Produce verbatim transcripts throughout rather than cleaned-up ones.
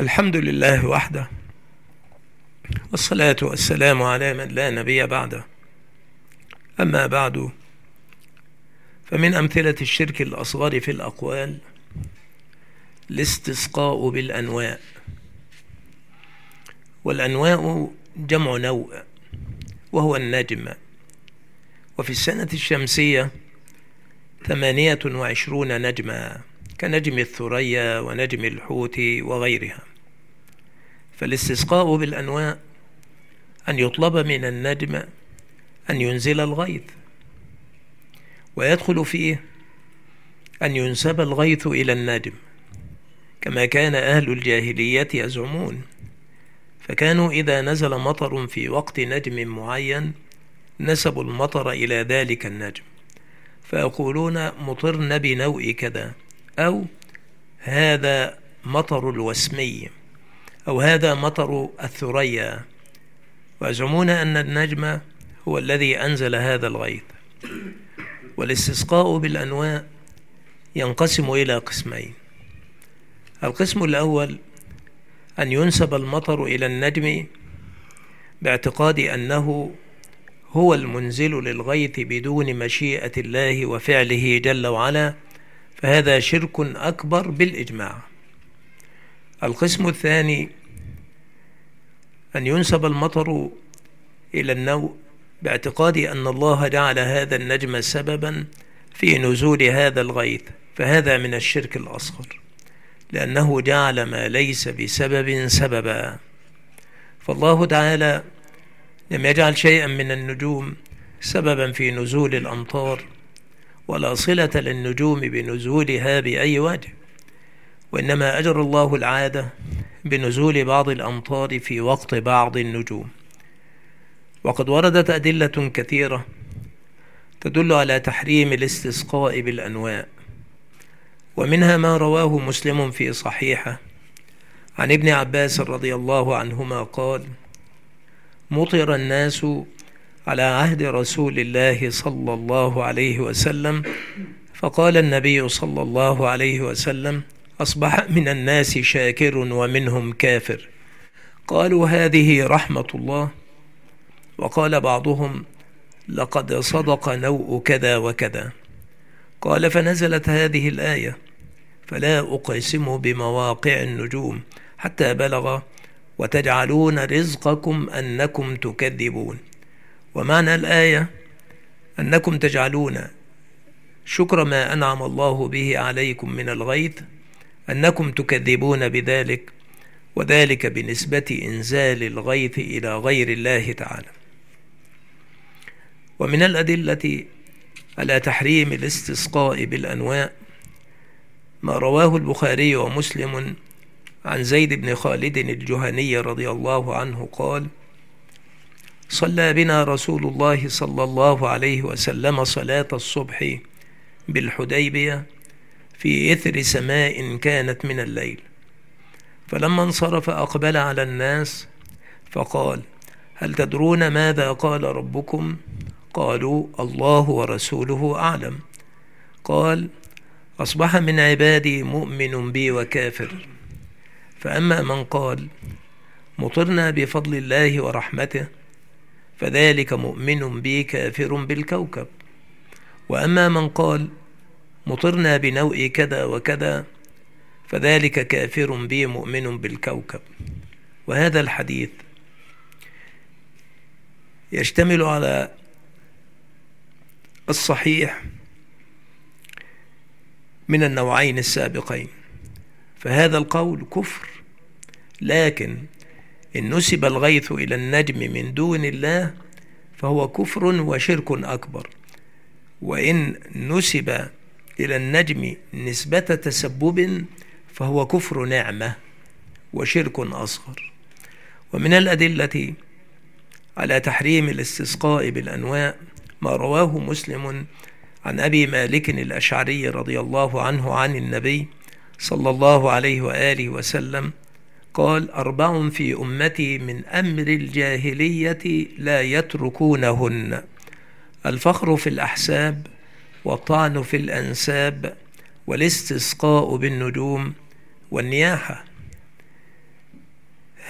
الحمد لله وحده، والصلاة والسلام على من لا نبي بعده. أما بعد، فمن أمثلة الشرك الأصغر في الأقوال الاستسقاء بالأنواء. والأنواء جمع نوء، وهو النجم. وفي السنة الشمسية ثمانية وعشرون نجما، كنجم الثريا ونجم الحوت وغيرها. فالاستسقاء بالأنواء أن يطلب من النجم أن ينزل الغيث، ويدخل فيه أن ينسب الغيث إلى النجم، كما كان أهل الجاهلية يزعمون. فكانوا إذا نزل مطر في وقت نجم معين نسبوا المطر إلى ذلك النجم، فيقولون مطرن بنوء كذا، أو هذا مطر الوسمي، أو هذا مطر الثريا، ويزعمون أن النجم هو الذي أنزل هذا الغيث. والاستسقاء بالأنواء ينقسم إلى قسمين. القسم الأول أن ينسب المطر إلى النجم باعتقاد أنه هو المنزل للغيث بدون مشيئة الله وفعله جل وعلا، فهذا شرك أكبر بالإجماع. القسم الثاني أن ينسب المطر إلى النوء باعتقاد أن الله جعل هذا النجم سببا في نزول هذا الغيث، فهذا من الشرك الأصغر، لأنه جعل ما ليس بسبب سببا. فالله تعالى لم يجعل شيئا من النجوم سببا في نزول الأمطار، ولا صلة للنجوم بنزولها بأي وجه، وإنما أجرى الله العادة بنزول بعض الأمطار في وقت بعض النجوم. وقد وردت أدلة كثيرة تدل على تحريم الاستسقاء بالأنواء، ومنها ما رواه مسلم في صحيحه عن ابن عباس رضي الله عنهما قال: مطر الناس على عهد رسول الله صلى الله عليه وسلم، فقال النبي صلى الله عليه وسلم: أصبح من الناس شاكر ومنهم كافر. قالوا: هذه رحمة الله. وقال بعضهم: لقد صدق نوء كذا وكذا. قال: فنزلت هذه الآية: فلا أقسم بمواقع النجوم، حتى بلغ: وتجعلون رزقكم أنكم تكذبون. ومعنى الآية أنكم تجعلون شكر ما أنعم الله به عليكم من الغيث أنكم تكذبون بذلك، وذلك بنسبة إنزال الغيث إلى غير الله تعالى. ومن الأدلة على تحريم الاستسقاء بالأنواء ما رواه البخاري ومسلم عن زيد بن خالد الجهني رضي الله عنه قال: صلى بنا رسول الله صلى الله عليه وسلم صلاة الصبح بالحديبية في إثر سماء كانت من الليل، فلما انصرف أقبل على الناس فقال: هل تدرون ماذا قال ربكم؟ قالوا: الله ورسوله أعلم. قال: أصبح من عبادي مؤمن بي وكافر، فأما من قال مطرنا بفضل الله ورحمته فذلك مؤمن بي كافر بالكوكب، وأما من قال مطرنا بنوء كذا وكذا فذلك كافر بي مؤمن بالكوكب. وهذا الحديث يشتمل على الصحيح من النوعين السابقين، فهذا القول كفر، لكن إن نسب الغيث إلى النجم من دون الله فهو كفر وشرك أكبر، وإن نسب إلى النجم نسبة تسبب فهو كفر نعمة وشرك أصغر. ومن الأدلة على تحريم الاستسقاء بالأنواء ما رواه مسلم عن أبي مالك الأشعري رضي الله عنه عن النبي صلى الله عليه وآله وسلم قال: أربع في أمتي من أمر الجاهلية لا يتركونهن: الفخر في الأحساب، والطعن في الأنساب، والاستسقاء بالنجوم، والنياحة.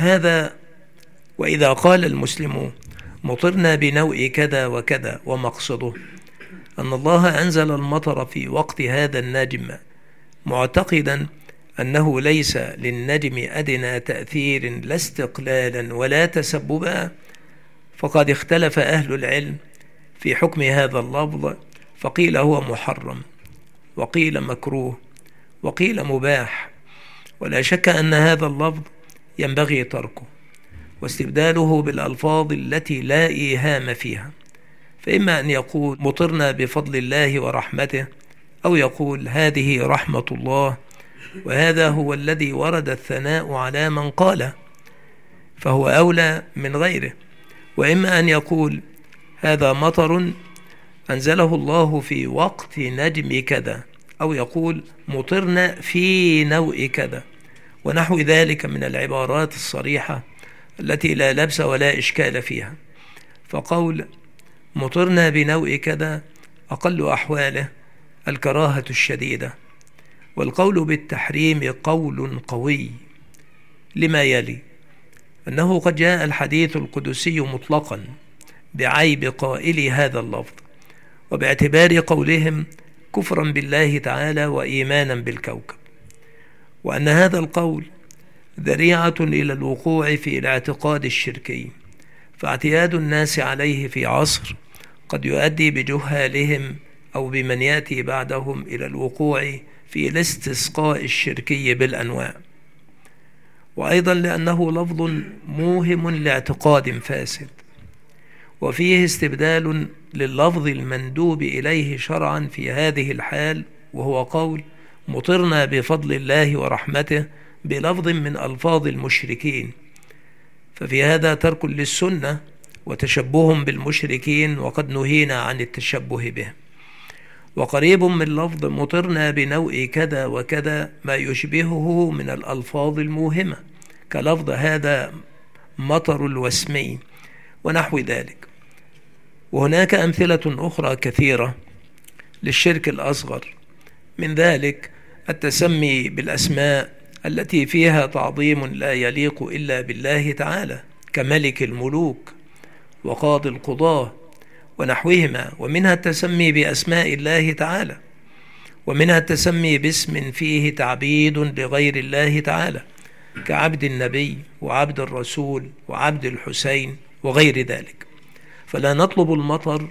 هذا وإذا قال المسلم مطرنا بنوء كذا وكذا ومقصده أن الله أنزل المطر في وقت هذا النجم، معتقدا أنه ليس للنجم أدنى تأثير لا استقلالا ولا تسببا، فقد اختلف أهل العلم في حكم هذا اللفظ، فقيل هو محرم، وقيل مكروه، وقيل مباح. ولا شك أن هذا اللفظ ينبغي تركه واستبداله بالألفاظ التي لا إيهام فيها، فإما أن يقول مطرنا بفضل الله ورحمته، أو يقول هذه رحمة الله، وهذا هو الذي ورد الثناء على من قاله فهو أولى من غيره. وإما أن يقول هذا مطر أنزله الله في وقت نجم كذا، أو يقول مطرنا في نوء كذا، ونحو ذلك من العبارات الصريحة التي لا لبس ولا إشكال فيها. فقول مطرنا بنوء كذا أقل أحواله الكراهة الشديدة، والقول بالتحريم قول قوي لما يلي: أنه قد جاء الحديث القدسي مطلقا بعيب قائل هذا اللفظ، وباعتبار قولهم كفرا بالله تعالى وإيمانا بالكوكب، وأن هذا القول ذريعة إلى الوقوع في الاعتقاد الشركي، فاعتياد الناس عليه في عصر قد يؤدي بجهالهم أو بمن يأتي بعدهم إلى الوقوع في الاستسقاء الشركي بالأنواع. وأيضا لأنه لفظ موهم لاعتقاد فاسد، وفيه استبدال لللفظ المندوب إليه شرعا في هذه الحال، وهو قول مطرنا بفضل الله ورحمته بلفظ من ألفاظ المشركين، ففي هذا ترك للسنة وتشبه بالمشركين، وقد نهينا عن التشبه بهم. وقريب من لفظ مطرنا بنوء كذا وكذا ما يشبهه من الألفاظ الموهمة، كلفظ هذا مطر الوسمي ونحو ذلك. وهناك أمثلة أخرى كثيرة للشرك الأصغر، من ذلك التسمي بالأسماء التي فيها تعظيم لا يليق إلا بالله تعالى، كملك الملوك وقاضي القضاة ونحوهما. ومنها التسمي بأسماء الله تعالى، ومنها التسمي باسم فيه تعبيد لغير الله تعالى، كعبد النبي وعبد الرسول وعبد الحسين وغير ذلك. فلا نطلب المطر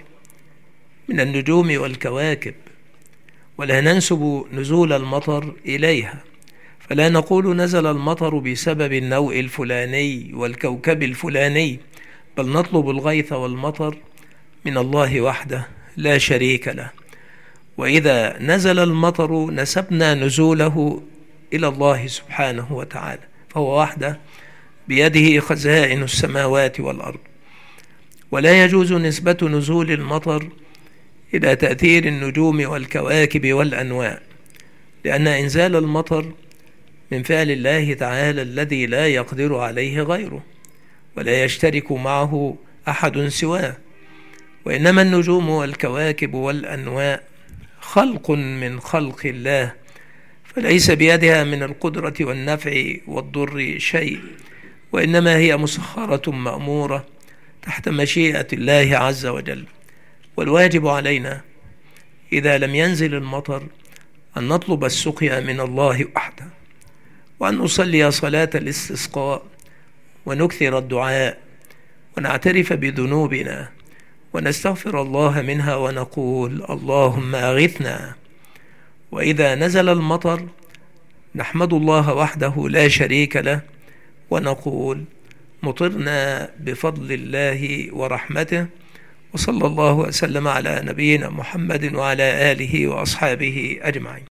من النجوم والكواكب، ولا ننسب نزول المطر إليها، فلا نقول نزل المطر بسبب النوء الفلاني والكوكب الفلاني، بل نطلب الغيث والمطر من الله وحده لا شريك له. وإذا نزل المطر نسبنا نزوله إلى الله سبحانه وتعالى، فهو وحده بيده خزائن السماوات والأرض. ولا يجوز نسبة نزول المطر إلى تأثير النجوم والكواكب والأنواع، لأن إنزال المطر من فعل الله تعالى الذي لا يقدر عليه غيره، ولا يشترك معه أحد سواه. وإنما النجوم والكواكب والأنواع خلق من خلق الله، فليس بيدها من القدرة والنفع والضر شيء، وإنما هي مسخرة مأمورة تحت مشيئة الله عز وجل. والواجب علينا إذا لم ينزل المطر أن نطلب السقيا من الله وحده، وأن نصلي صلاة الاستسقاء، ونكثر الدعاء، ونعترف بذنوبنا، ونستغفر الله منها، ونقول اللهم أغثنا. وإذا نزل المطر نحمد الله وحده لا شريك له، ونقول مطرنا بفضل الله ورحمته. وصلى الله وسلم على نبينا محمد وعلى آله وأصحابه أجمعين.